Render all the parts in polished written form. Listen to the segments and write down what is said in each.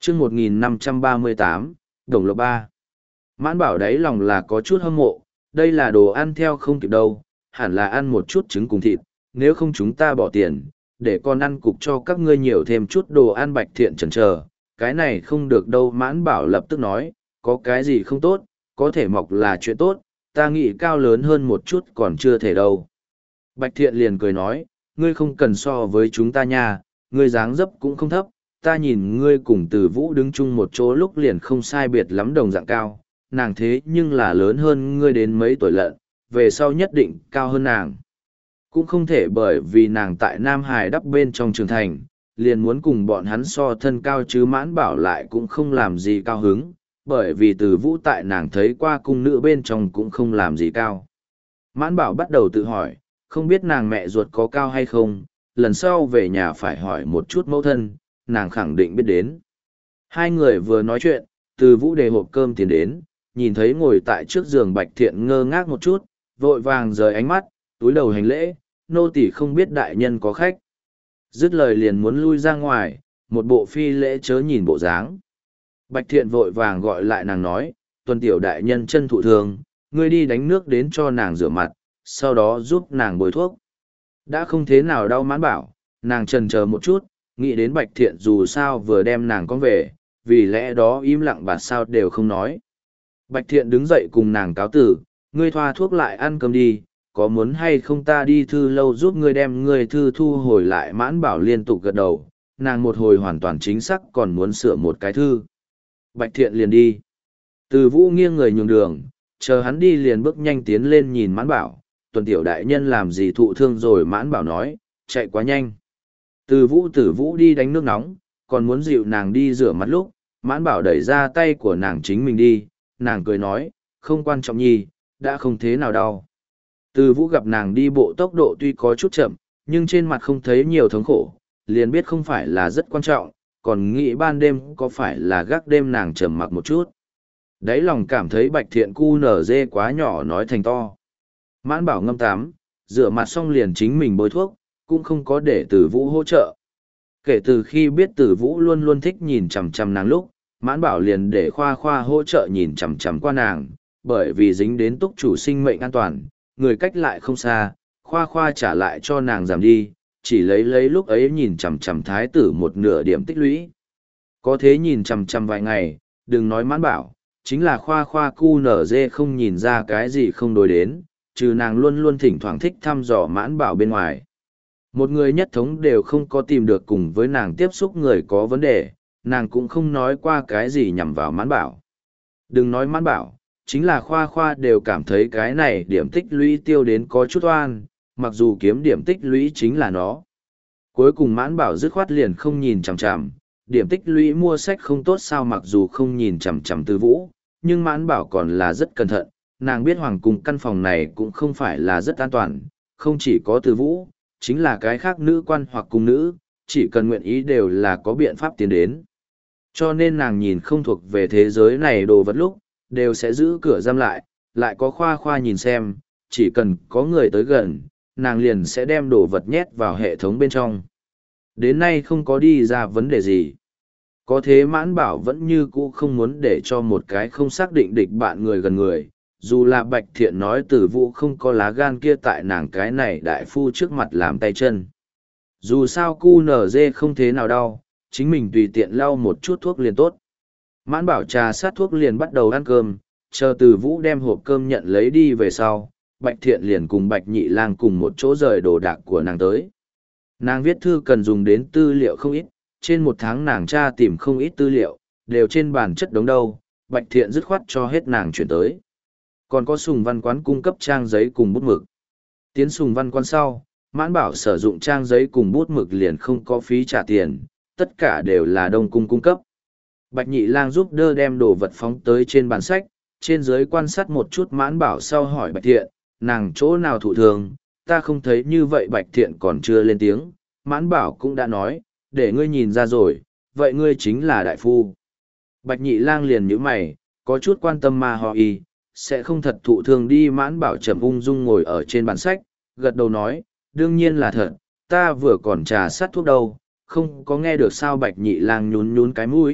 chương 1538, Đồng Lộc Ba. Mãn Bảo đáy lòng là có chút hâm mộ, đây là đồ ăn theo không kịp đâu, hẳn là ăn một chút trứng cùng thịt, nếu không chúng ta bỏ tiền, để con ăn cục cho các ngươi nhiều thêm chút đồ ăn. Bạch Thiện chần chờ, cái này không được đâu. Mãn Bảo lập tức nói, có cái gì không tốt, có thể mọc là chuyện tốt, ta nghĩ cao lớn hơn một chút còn chưa thể đâu. Bạch Thiện liền cười nói, ngươi không cần so với chúng ta nha, ngươi dáng dấp cũng không thấp, ta nhìn ngươi cùng Từ Vũ đứng chung một chỗ lúc liền không sai biệt lắm đồng dạng cao, nàng thế nhưng là lớn hơn ngươi đến mấy tuổi lận, về sau nhất định cao hơn nàng. Cũng không thể bởi vì nàng tại Nam Hải đắp bên trong trường thành, liền muốn cùng bọn hắn so thân cao chứ. Mãn Bảo lại cũng không làm gì cao hứng, bởi vì Từ Vũ tại nàng thấy qua cung nữ bên trong cũng không làm gì cao. Mãn Bảo bắt đầu tự hỏi, không biết nàng mẹ ruột có cao hay không, lần sau về nhà phải hỏi một chút mẫu thân, nàng khẳng định biết đến. Hai người vừa nói chuyện, Từ Vũ đề hộp cơm tiến đến, nhìn thấy ngồi tại trước giường Bạch Thiện ngơ ngác một chút, vội vàng rời ánh mắt, túi đầu hành lễ, nô tỳ không biết đại nhân có khách. Dứt lời liền muốn lui ra ngoài, một bộ phi lễ chớ nhìn bộ dáng. Bạch Thiện vội vàng gọi lại nàng nói, Tuần tiểu đại nhân chân thụ thường, ngươi đi đánh nước đến cho nàng rửa mặt, sau đó giúp nàng bôi thuốc. Đã không thế nào đau. Mãn Bảo, nàng chần chờ một chút, nghĩ đến Bạch Thiện dù sao vừa đem nàng con về, vì lẽ đó im lặng bà sao đều không nói. Bạch Thiện đứng dậy cùng nàng cáo tử, ngươi thoa thuốc lại ăn cơm đi, có muốn hay không ta đi thư lâu giúp ngươi đem ngươi thư thu hồi lại. Mãn Bảo liên tục gật đầu, nàng một hồi hoàn toàn chính xác còn muốn sửa một cái thư. Bạch Thiện liền đi. Từ Vũ nghiêng người nhường đường, chờ hắn đi liền bước nhanh tiến lên nhìn Mãn Bảo, Tuần tiểu đại nhân làm gì thụ thương rồi. Mãn Bảo nói, chạy quá nhanh. Tử Vũ đi đánh nước nóng, còn muốn dịu nàng đi rửa mặt lúc, Mãn Bảo đẩy ra tay của nàng chính mình đi, nàng cười nói, không quan trọng nhi, đã không thế nào đau. Từ Vũ gặp nàng đi bộ tốc độ tuy có chút chậm, nhưng trên mặt không thấy nhiều thống khổ, liền biết không phải là rất quan trọng, còn nghĩ ban đêm có phải là gác đêm. Nàng trầm mặc một chút. Đáy lòng cảm thấy Bạch Thiện cu nở dê quá nhỏ nói thành to. Mãn Bảo ngâm tắm, rửa mặt xong liền chính mình bôi thuốc, cũng không có để Từ Vũ hỗ trợ. Kể từ khi biết Từ Vũ luôn luôn thích nhìn chằm chằm nàng lúc, Mãn Bảo liền để Khoa Khoa hỗ trợ nhìn chằm chằm qua nàng, bởi vì dính đến túc chủ sinh mệnh an toàn, người cách lại không xa, Khoa Khoa trả lại cho nàng giảm đi, chỉ lấy lúc ấy nhìn chằm chằm thái tử một nửa điểm tích lũy. Có thế nhìn chằm chằm vài ngày, đừng nói Mãn Bảo, chính là Khoa Khoa cu nở dê không nhìn ra cái gì không đối đến, trừ nàng luôn luôn thỉnh thoảng thích thăm dò Mãn Bảo bên ngoài. Một người nhất thống đều không có tìm được cùng với nàng tiếp xúc người có vấn đề, nàng cũng không nói qua cái gì nhằm vào Mãn Bảo. Đừng nói Mãn Bảo, chính là Khoa Khoa đều cảm thấy cái này điểm tích lũy tiêu đến có chút oan, mặc dù kiếm điểm tích lũy chính là nó. Cuối cùng Mãn Bảo dứt khoát liền không nhìn chằm chằm, điểm tích lũy mua sách không tốt sao. Mặc dù không nhìn chằm chằm Từ Vũ, nhưng Mãn Bảo còn là rất cẩn thận, nàng biết hoàng cung căn phòng này cũng không phải là rất an toàn, không chỉ có Từ Vũ, chính là cái khác nữ quan hoặc cung nữ, chỉ cần nguyện ý đều là có biện pháp tiến đến. Cho nên nàng nhìn không thuộc về thế giới này đồ vật lúc, đều sẽ giữ cửa giam lại, lại có Khoa Khoa nhìn xem, chỉ cần có người tới gần, nàng liền sẽ đem đồ vật nhét vào hệ thống bên trong. Đến nay không có đi ra vấn đề gì. Có thế Mãn Bảo vẫn như cũ không muốn để cho một cái không xác định địch bạn người gần người, dù là Bạch Thiện nói Từ Vũ không có lá gan kia tại nàng cái này đại phu trước mặt làm tay chân. Dù sao cu nở dê không thế nào đau, chính mình tùy tiện lau một chút thuốc liền tốt. Mãn Bảo trà sát thuốc liền bắt đầu ăn cơm, chờ Từ Vũ đem hộp cơm nhận lấy đi về sau, Bạch Thiện liền cùng Bạch Nhị Lang cùng một chỗ rời đồ đạc của nàng tới. Nàng viết thư cần dùng đến tư liệu không ít, trên một tháng nàng tra tìm không ít tư liệu, đều trên bàn chất đống đâu, Bạch Thiện dứt khoát cho hết nàng chuyển tới. Còn có Sùng Văn Quán cung cấp trang giấy cùng bút mực. Tiến Sùng Văn Quán sau, Mãn Bảo sử dụng trang giấy cùng bút mực liền không có phí trả tiền, tất cả đều là Đông Cung cung cấp. Bạch Nhị Lang giúp đỡ đem đồ vật phóng tới trên bàn sách, trên dưới quan sát một chút Mãn Bảo sau hỏi Bạch Thiện, nàng chỗ nào thụ thường, ta không thấy như vậy. Bạch Thiện còn chưa lên tiếng, Mãn Bảo cũng đã nói, để ngươi nhìn ra rồi, vậy ngươi chính là đại phu. Bạch Nhị Lang liền nhíu mày, có chút quan tâm mà họ y, sẽ không thật thụ thương đi. Mãn Bảo trầm ung dung ngồi ở trên bàn sách, gật đầu nói, đương nhiên là thật, ta vừa còn trà sát thuốc đâu, không có nghe được sao. Bạch Nhị Lang nhún nhún cái mũi,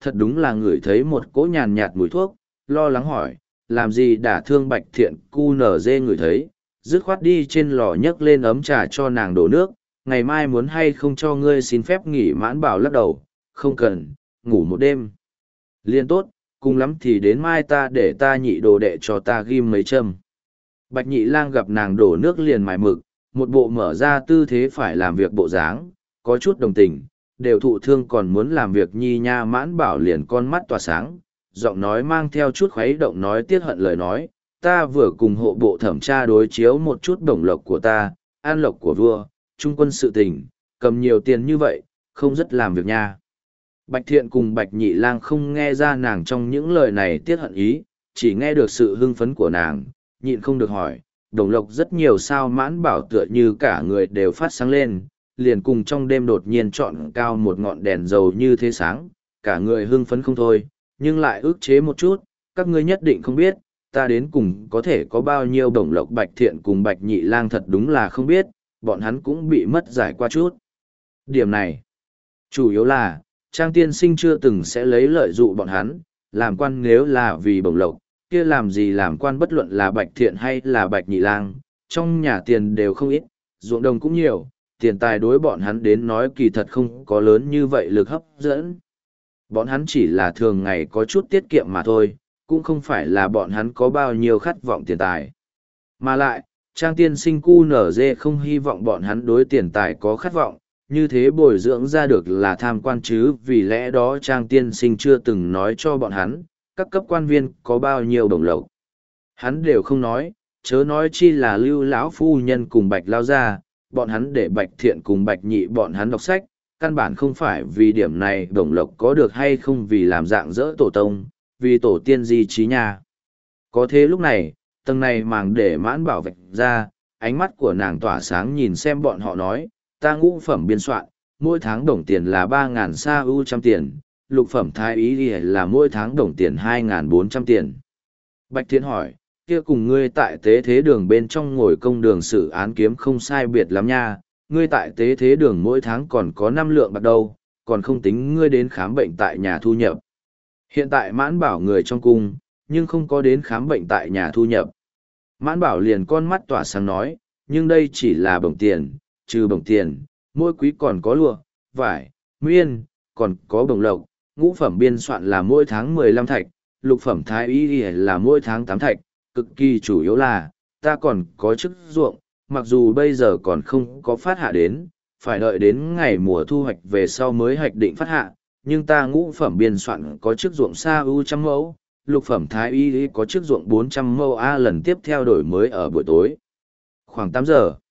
thật đúng là ngửi thấy một cỗ nhàn nhạt mùi thuốc, lo lắng hỏi, làm gì đả thương Bạch Thiện cu nở dê ngửi thấy, dứt khoát đi trên lò nhấc lên ấm trà cho nàng đổ nước, ngày mai muốn hay không cho ngươi xin phép nghỉ. Mãn Bảo lắc đầu, không cần, ngủ một đêm liên tốt, cùng lắm thì đến mai ta để ta nhị đồ đệ cho ta ghim mấy châm. Bạch Nhị Lang gặp nàng đổ nước liền mài mực, một bộ mở ra tư thế phải làm việc bộ dáng, có chút đồng tình, đều thụ thương còn muốn làm việc nhi nha. Mãn Bảo liền con mắt tỏa sáng, giọng nói mang theo chút khuấy động nói tiếc hận lời nói, ta vừa cùng hộ bộ thẩm tra đối chiếu một chút bổng lộc của ta, an lộc của vua, trung quân sự tình, cầm nhiều tiền như vậy, không rất làm việc nha. Bạch Thiện cùng Bạch Nhị Lang không nghe ra nàng trong những lời này tiếc hận ý, chỉ nghe được sự hưng phấn của nàng, nhịn không được hỏi, đồng lộc rất nhiều sao. Mãn Bảo tựa như cả người đều phát sáng lên, liền cùng trong đêm đột nhiên chọn cao một ngọn đèn dầu như thế sáng, cả người hưng phấn không thôi, nhưng lại ức chế một chút, các ngươi nhất định không biết, ta đến cùng có thể có bao nhiêu đồng lộc. Bạch Thiện cùng Bạch Nhị Lang thật đúng là không biết, bọn hắn cũng bị mất giải qua chút. Điểm này, chủ yếu là, Trang tiên sinh chưa từng sẽ lấy lợi dụ bọn hắn, làm quan nếu là vì bổng lộc, kia làm gì làm quan. Bất luận là Bạch Thiện hay là Bạch Nhị Lang, trong nhà tiền đều không ít, ruộng đồng cũng nhiều, tiền tài đối bọn hắn đến nói kỳ thật không có lớn như vậy lực hấp dẫn. Bọn hắn chỉ là thường ngày có chút tiết kiệm mà thôi, cũng không phải là bọn hắn có bao nhiêu khát vọng tiền tài. Mà lại, Trang tiên sinh cu nở dê không hy vọng bọn hắn đối tiền tài có khát vọng, như thế bồi dưỡng ra được là tham quan chứ. Vì lẽ đó Trang tiên sinh chưa từng nói cho bọn hắn, các cấp quan viên có bao nhiêu đồng lộc. Hắn đều không nói, chớ nói chi là Lưu lão phu nhân cùng Bạch lao gia, bọn hắn để Bạch Thiện cùng Bạch Nhị bọn hắn đọc sách, căn bản không phải vì điểm này đồng lộc có được hay không, vì làm dạng dỡ tổ tông, vì tổ tiên di trí nhà. Có thế lúc này, tầng này màng để Mãn Bảo vạch ra, ánh mắt của nàng tỏa sáng nhìn xem bọn họ nói, ta ngũ phẩm biên soạn, mỗi tháng đồng tiền là 3.000 sa ưu trăm tiền, lục phẩm thái ý là mỗi tháng đồng tiền 2.400 tiền. Bạch Thiện hỏi, kia cùng ngươi tại tế thế đường bên trong ngồi công đường xử án kiếm không sai biệt lắm nha, ngươi tại tế thế đường mỗi tháng còn có 5 lượng bạc đâu, còn không tính ngươi đến khám bệnh tại nhà thu nhập. Hiện tại Mãn Bảo người trong cung, nhưng không có đến khám bệnh tại nhà thu nhập. Mãn Bảo liền con mắt tỏa sáng nói, nhưng đây chỉ là bổng tiền, trừ bổng tiền, mỗi quý còn có lụa, vải, miên, còn có bổng lộc, ngũ phẩm biên soạn là mỗi tháng 15 thạch, lục phẩm thái y là mỗi tháng 8 thạch, cực kỳ chủ yếu là, ta còn có chức ruộng, mặc dù bây giờ còn không có phát hạ đến, phải đợi đến ngày mùa thu hoạch về sau mới hoạch định phát hạ, nhưng ta ngũ phẩm biên soạn có chức ruộng sa ưu trăm mẫu, lục phẩm thái y có chức ruộng 400 mẫu. Lần tiếp theo đổi mới ở buổi tối. Khoảng 8 giờ,